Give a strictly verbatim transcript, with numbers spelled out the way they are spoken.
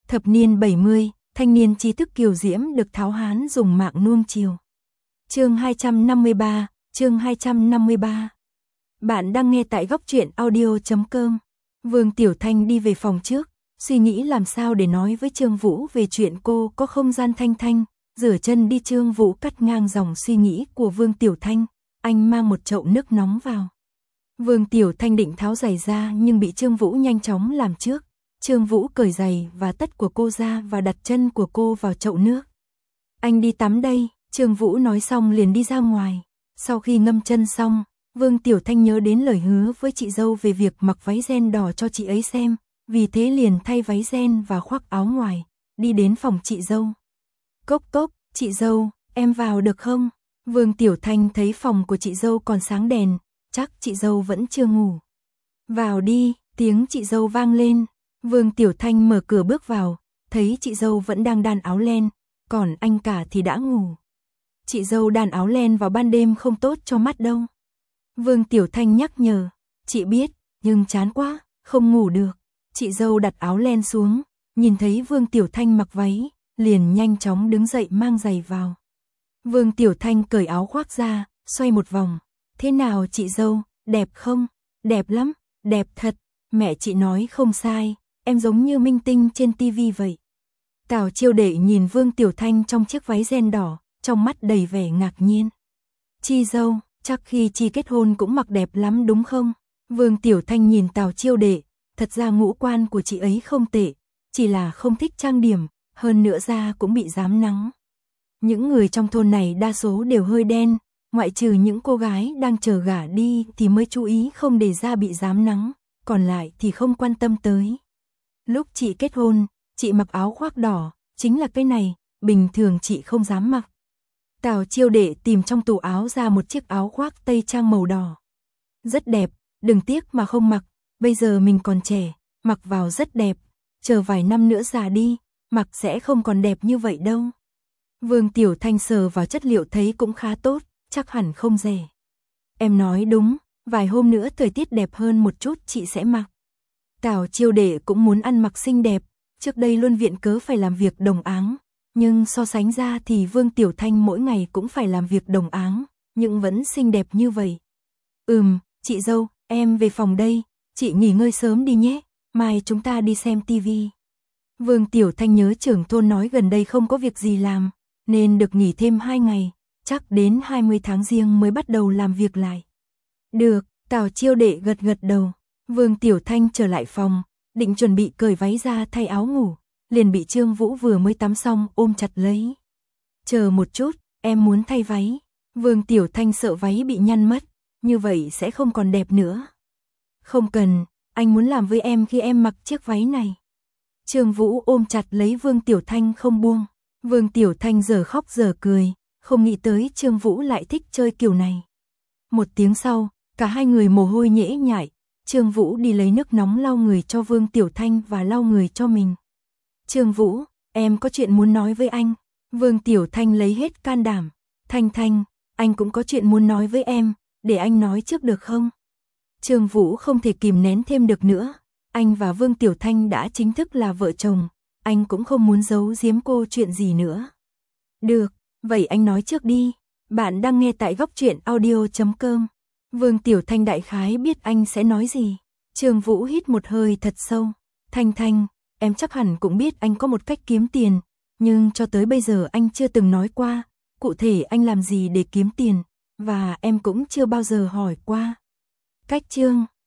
Thập niên bảy mươi, thanh niên trí thức kiều diễm được tháo hán dùng mạng nuông chiều. Chương hai trăm năm mươi ba, chương hai trăm năm mươi ba. Bạn đang nghe tại góc truyện audio chấm com. Vương Tiểu Thanh đi về phòng trước, suy nghĩ làm sao để nói với Trương Vũ về chuyện cô có không gian thanh thanh, rửa chân đi. Trương Vũ cắt ngang dòng suy nghĩ của Vương Tiểu Thanh, anh mang một chậu nước nóng vào. Vương Tiểu Thanh định tháo giày ra nhưng bị Trương Vũ nhanh chóng làm trước. Trương Vũ cởi giày và tất của cô ra và đặt chân của cô vào chậu nước. Anh đi tắm đây, Trương Vũ nói xong liền đi ra ngoài. Sau khi ngâm chân xong, Vương Tiểu Thanh nhớ đến lời hứa với chị dâu về việc mặc váy ren đỏ cho chị ấy xem, vì thế liền thay váy ren và khoác áo ngoài, đi đến phòng chị dâu. Cốc cốc, chị dâu, em vào được không? Vương Tiểu Thanh thấy phòng của chị dâu còn sáng đèn, chắc chị dâu vẫn chưa ngủ. Vào đi, tiếng chị dâu vang lên. Vương Tiểu Thanh mở cửa bước vào, thấy chị dâu vẫn đang đan áo len, còn anh cả thì đã ngủ. Chị dâu đan áo len vào ban đêm không tốt cho mắt đâu. Vương Tiểu Thanh nhắc nhở, chị biết, nhưng chán quá, không ngủ được. Chị dâu đặt áo len xuống, nhìn thấy Vương Tiểu Thanh mặc váy, liền nhanh chóng đứng dậy mang giày vào. Vương Tiểu Thanh cởi áo khoác ra, xoay một vòng. Thế nào chị dâu, đẹp không? Đẹp lắm, đẹp thật, mẹ chị nói không sai, em giống như minh tinh trên tivi vậy. Tào Chiêu Đệ nhìn Vương Tiểu Thanh trong chiếc váy ren đỏ, trong mắt đầy vẻ ngạc nhiên. Chị dâu, chắc khi chị kết hôn cũng mặc đẹp lắm đúng không? Vương Tiểu Thanh nhìn Tào Chiêu Đệ, thật ra ngũ quan của chị ấy không tệ, chỉ là không thích trang điểm, hơn nữa da cũng bị rám nắng. Những người trong thôn này đa số đều hơi đen, ngoại trừ những cô gái đang chờ gả đi thì mới chú ý không để da bị rám nắng, còn lại thì không quan tâm tới. Lúc chị kết hôn, chị mặc áo khoác đỏ, chính là cái này, bình thường chị không dám mặc. Tào Chiêu Đệ tìm trong tủ áo ra một chiếc áo khoác tây trang màu đỏ. Rất đẹp, đừng tiếc mà không mặc, bây giờ mình còn trẻ, mặc vào rất đẹp, chờ vài năm nữa già đi, mặc sẽ không còn đẹp như vậy đâu. Vương Tiểu Thanh sờ vào chất liệu thấy cũng khá tốt, chắc hẳn không rẻ. Em nói đúng, vài hôm nữa thời tiết đẹp hơn một chút chị sẽ mặc. Tào Chiêu Đệ cũng muốn ăn mặc xinh đẹp, trước đây luôn viện cớ phải làm việc đồng áng, nhưng so sánh ra thì Vương Tiểu Thanh mỗi ngày cũng phải làm việc đồng áng, nhưng vẫn xinh đẹp như vậy. Ừm, chị dâu, em về phòng đây, chị nghỉ ngơi sớm đi nhé, mai chúng ta đi xem tivi. Vương Tiểu Thanh nhớ trưởng thôn nói gần đây không có việc gì làm, nên được nghỉ thêm hai ngày, chắc đến hai mươi tháng Giêng mới bắt đầu làm việc lại. Được, Tào Chiêu Đệ gật gật đầu. Vương Tiểu Thanh trở lại phòng, định chuẩn bị cởi váy ra thay áo ngủ, liền bị Trương Vũ vừa mới tắm xong ôm chặt lấy. Chờ một chút, em muốn thay váy. Vương Tiểu Thanh sợ váy bị nhăn mất, như vậy sẽ không còn đẹp nữa. Không cần, anh muốn làm với em khi em mặc chiếc váy này. Trương Vũ ôm chặt lấy Vương Tiểu Thanh không buông. Vương Tiểu Thanh giờ khóc giờ cười, không nghĩ tới Trương Vũ lại thích chơi kiểu này. Một tiếng sau, cả hai người mồ hôi nhễ nhại, Trương Vũ đi lấy nước nóng lau người cho Vương Tiểu Thanh và lau người cho mình. Trương Vũ, em có chuyện muốn nói với anh. Vương Tiểu Thanh lấy hết can đảm. Thanh Thanh, anh cũng có chuyện muốn nói với em, để anh nói trước được không? Trương Vũ không thể kìm nén thêm được nữa. Anh và Vương Tiểu Thanh đã chính thức là vợ chồng, anh cũng không muốn giấu giếm cô chuyện gì nữa. Được, vậy anh nói trước đi. Bạn đang nghe tại góc truyện audio chấm com. Vương Tiểu Thanh đại khái biết anh sẽ nói gì. Trương Vũ hít một hơi thật sâu. Thanh Thanh, em chắc hẳn cũng biết anh có một cách kiếm tiền, nhưng cho tới bây giờ anh chưa từng nói qua, cụ thể anh làm gì để kiếm tiền, và em cũng chưa bao giờ hỏi qua. Cách Trương